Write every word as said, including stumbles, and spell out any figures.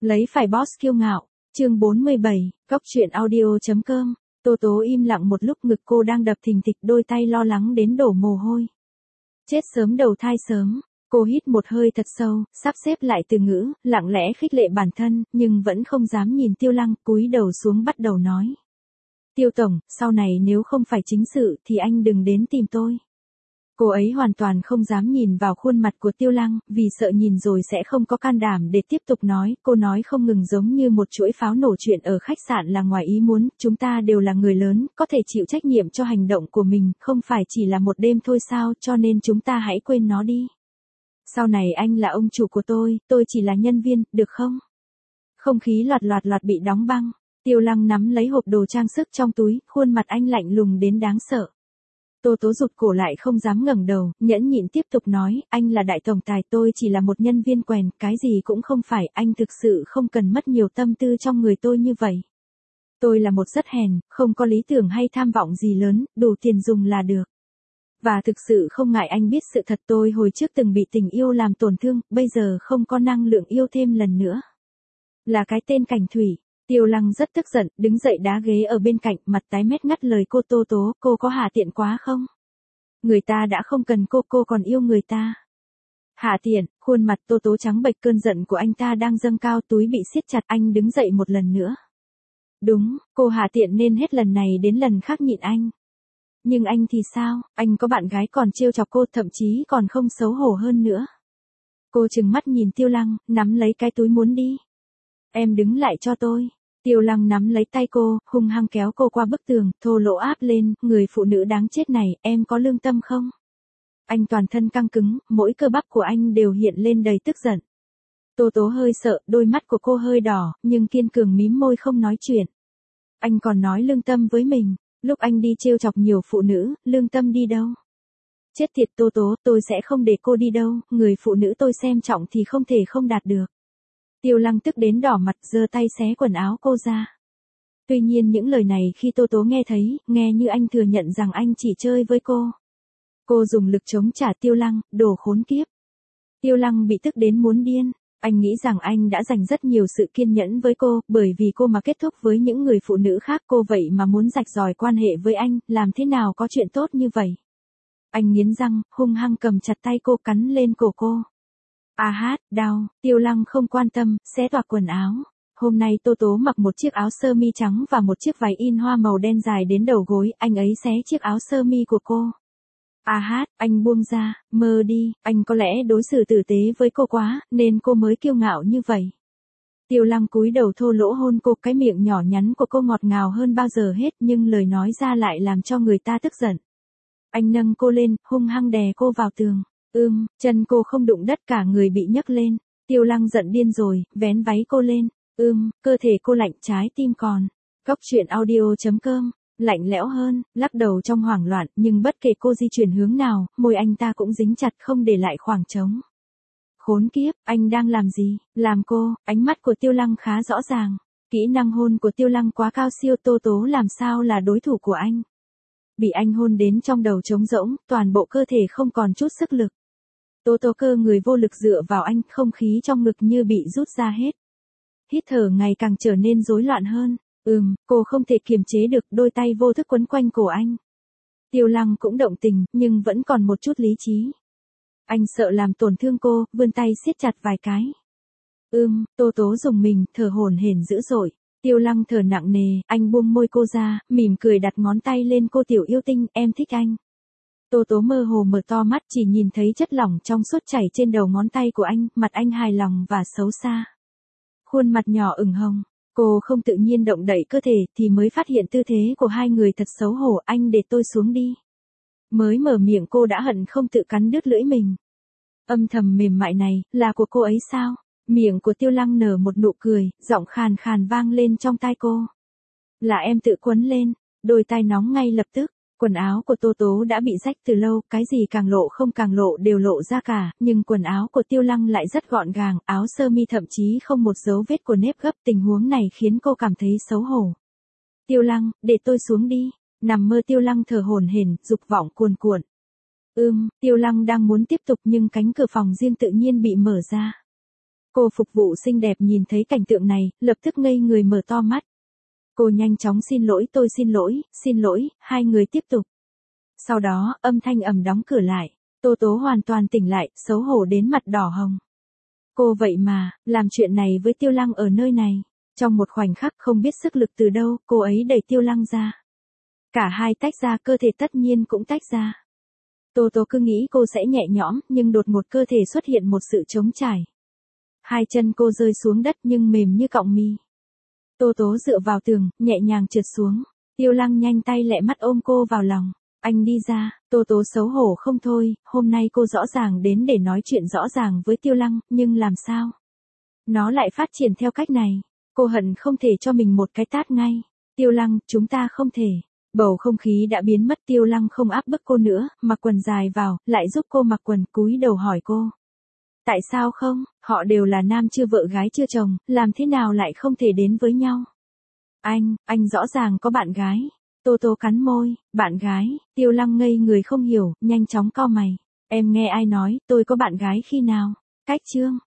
Lấy phải boss kiêu ngạo, chương bốn mươi bảy, góc truyện audio.com, Tô Tố im lặng một lúc, ngực cô đang đập thình thịch, đôi tay lo lắng đến đổ mồ hôi. Chết sớm đầu thai sớm, cô hít một hơi thật sâu, sắp xếp lại từ ngữ, lặng lẽ khích lệ bản thân, nhưng vẫn không dám nhìn Tiêu Lăng, cúi đầu xuống bắt đầu nói. Tiêu Tổng, sau này nếu không phải chính sự thì anh đừng đến tìm tôi. Cô ấy hoàn toàn không dám nhìn vào khuôn mặt của Tiêu Lăng, vì sợ nhìn rồi sẽ không có can đảm để tiếp tục nói. Cô nói không ngừng giống như một chuỗi pháo nổ, chuyện ở khách sạn là ngoài ý muốn, chúng ta đều là người lớn, có thể chịu trách nhiệm cho hành động của mình, không phải chỉ là một đêm thôi sao, cho nên chúng ta hãy quên nó đi. Sau này anh là ông chủ của tôi, tôi chỉ là nhân viên, được không? Không khí loạt loạt loạt bị đóng băng, Tiêu Lăng nắm lấy hộp đồ trang sức trong túi, khuôn mặt anh lạnh lùng đến đáng sợ. Tô Tố rụt cổ lại không dám ngẩng đầu, nhẫn nhịn tiếp tục nói, anh là đại tổng tài, tôi chỉ là một nhân viên quèn, cái gì cũng không phải, anh thực sự không cần mất nhiều tâm tư trong người tôi như vậy. Tôi là một rất hèn, không có lý tưởng hay tham vọng gì lớn, đủ tiền dùng là được. Và thực sự không ngại anh biết sự thật, tôi hồi trước từng bị tình yêu làm tổn thương, bây giờ không có năng lượng yêu thêm lần nữa. Là cái tên Cảnh Thủy. Tiêu Lăng rất tức giận, đứng dậy đá ghế ở bên cạnh, mặt tái mét ngắt lời cô. Tô Tố, cô có hạ tiện quá không? Người ta đã không cần cô, cô còn yêu người ta. Hạ tiện, khuôn mặt Tô Tố trắng bệch, cơn giận của anh ta đang dâng cao, túi bị siết chặt, anh đứng dậy một lần nữa. Đúng, cô hạ tiện nên hết lần này đến lần khác nhịn anh. Nhưng anh thì sao, anh có bạn gái còn trêu chọc cô, thậm chí còn không xấu hổ hơn nữa. Cô trừng mắt nhìn Tiêu Lăng, nắm lấy cái túi muốn đi. Em đứng lại cho tôi. Tiêu Lăng nắm lấy tay cô, hung hăng kéo cô qua bức tường, thô lỗ áp lên, người phụ nữ đáng chết này, em có lương tâm không? Anh toàn thân căng cứng, mỗi cơ bắp của anh đều hiện lên đầy tức giận. Tô Tố hơi sợ, đôi mắt của cô hơi đỏ, nhưng kiên cường mím môi không nói chuyện. Anh còn nói lương tâm với mình, lúc anh đi trêu chọc nhiều phụ nữ, lương tâm đi đâu? Chết tiệt Tô Tố, tôi sẽ không để cô đi đâu, người phụ nữ tôi xem trọng thì không thể không đạt được. Tiêu Lăng tức đến đỏ mặt, giơ tay xé quần áo cô ra. Tuy nhiên những lời này khi Tô Tố nghe thấy, nghe như anh thừa nhận rằng anh chỉ chơi với cô. Cô dùng lực chống trả Tiêu Lăng, đồ khốn kiếp. Tiêu Lăng bị tức đến muốn điên. Anh nghĩ rằng anh đã dành rất nhiều sự kiên nhẫn với cô, bởi vì cô mà kết thúc với những người phụ nữ khác, cô vậy mà muốn rạch ròi quan hệ với anh, làm thế nào có chuyện tốt như vậy. Anh nghiến răng, hung hăng cầm chặt tay cô, cắn lên cổ cô. À hát, đau, Tiêu Lăng không quan tâm, xé toạc quần áo. Hôm nay Tô Tố mặc một chiếc áo sơ mi trắng và một chiếc váy in hoa màu đen dài đến đầu gối, anh ấy xé chiếc áo sơ mi của cô. À hát, anh buông ra, mơ đi, anh có lẽ đối xử tử tế với cô quá, nên cô mới kiêu ngạo như vậy. Tiêu Lăng cúi đầu thô lỗ hôn cô, cái miệng nhỏ nhắn của cô ngọt ngào hơn bao giờ hết, nhưng lời nói ra lại làm cho người ta tức giận. Anh nâng cô lên, hung hăng đè cô vào tường. Ưm, chân cô không đụng đất, cả người bị nhấc lên. Tiêu Lăng giận điên rồi, vén váy cô lên. Ưm, cơ thể cô lạnh, trái tim còn. Góc truyện audio.com, lạnh lẽo hơn, lắc đầu trong hoảng loạn, nhưng bất kể cô di chuyển hướng nào, môi anh ta cũng dính chặt, không để lại khoảng trống. Khốn kiếp, anh đang làm gì? Làm cô, ánh mắt của Tiêu Lăng khá rõ ràng. Kỹ năng hôn của Tiêu Lăng quá cao siêu, Tô Tố làm sao là đối thủ của anh. Bị anh hôn đến trong đầu trống rỗng, toàn bộ cơ thể không còn chút sức lực. Tô Tố cơ người vô lực dựa vào anh, không khí trong ngực như bị rút ra hết. Hít thở ngày càng trở nên rối loạn hơn. Ừm, cô không thể kiềm chế được, đôi tay vô thức quấn quanh cổ anh. Tiêu Lăng cũng động tình, nhưng vẫn còn một chút lý trí. Anh sợ làm tổn thương cô, vươn tay siết chặt vài cái. Ừm, Tô Tố dùng mình, thở hổn hển dữ dội. Tiêu Lăng thở nặng nề, anh buông môi cô ra, mỉm cười đặt ngón tay lên cô. Tiểu yêu tinh, em thích anh. Tô Tố mơ hồ mở to mắt, chỉ nhìn thấy chất lỏng trong suốt chảy trên đầu ngón tay của anh, mặt anh hài lòng và xấu xa. Khuôn mặt nhỏ ửng hồng, cô không tự nhiên động đậy cơ thể thì mới phát hiện tư thế của hai người thật xấu hổ. Anh để tôi xuống đi. Mới mở miệng cô đã hận không tự cắn đứt lưỡi mình. Âm thầm mềm mại này, là của cô ấy sao? Miệng của Tiêu Lăng nở một nụ cười, giọng khàn khàn vang lên trong tai cô. Là em tự quấn lên, đôi tai nóng ngay lập tức. Quần áo của Tô Tố đã bị rách từ lâu, cái gì càng lộ không càng lộ đều lộ ra cả, nhưng quần áo của Tiêu Lăng lại rất gọn gàng, áo sơ mi thậm chí không một dấu vết của nếp gấp, tình huống này khiến cô cảm thấy xấu hổ. Tiêu Lăng, để tôi xuống đi. Nằm mơ Tiêu Lăng thở hổn hển, dục vọng cuồn cuộn. Ưm, Tiêu Lăng đang muốn tiếp tục nhưng cánh cửa phòng riêng tự nhiên bị mở ra. Cô phục vụ xinh đẹp nhìn thấy cảnh tượng này, lập tức ngây người mở to mắt. Cô nhanh chóng xin lỗi, tôi xin lỗi, xin lỗi, hai người tiếp tục. Sau đó, âm thanh ầm đóng cửa lại. Tô Tố hoàn toàn tỉnh lại, xấu hổ đến mặt đỏ hồng. Cô vậy mà, làm chuyện này với Tiêu Lăng ở nơi này. Trong một khoảnh khắc không biết sức lực từ đâu, cô ấy đẩy Tiêu Lăng ra. Cả hai tách ra, cơ thể tất nhiên cũng tách ra. Tô Tố cứ nghĩ cô sẽ nhẹ nhõm, nhưng đột ngột cơ thể xuất hiện một sự trống trải. Hai chân cô rơi xuống đất nhưng mềm như cọng mì. Tô Tố dựa vào tường, nhẹ nhàng trượt xuống. Tiêu Lăng nhanh tay lẹ mắt ôm cô vào lòng. Anh đi ra, Tô Tố xấu hổ không thôi, hôm nay cô rõ ràng đến để nói chuyện rõ ràng với Tiêu Lăng, nhưng làm sao? Nó lại phát triển theo cách này. Cô hận không thể cho mình một cái tát ngay. Tiêu Lăng, chúng ta không thể. Bầu không khí đã biến mất, Tiêu Lăng không áp bức cô nữa, mặc quần dài vào, lại giúp cô mặc quần, cúi đầu hỏi cô. Tại sao không, họ đều là nam chưa vợ gái chưa chồng, làm thế nào lại không thể đến với nhau? Anh, anh rõ ràng có bạn gái. Tô Tố cắn môi, bạn gái, Tiêu Lăng ngây người không hiểu, nhanh chóng cau mày. Em nghe ai nói, tôi có bạn gái khi nào? Cách chương.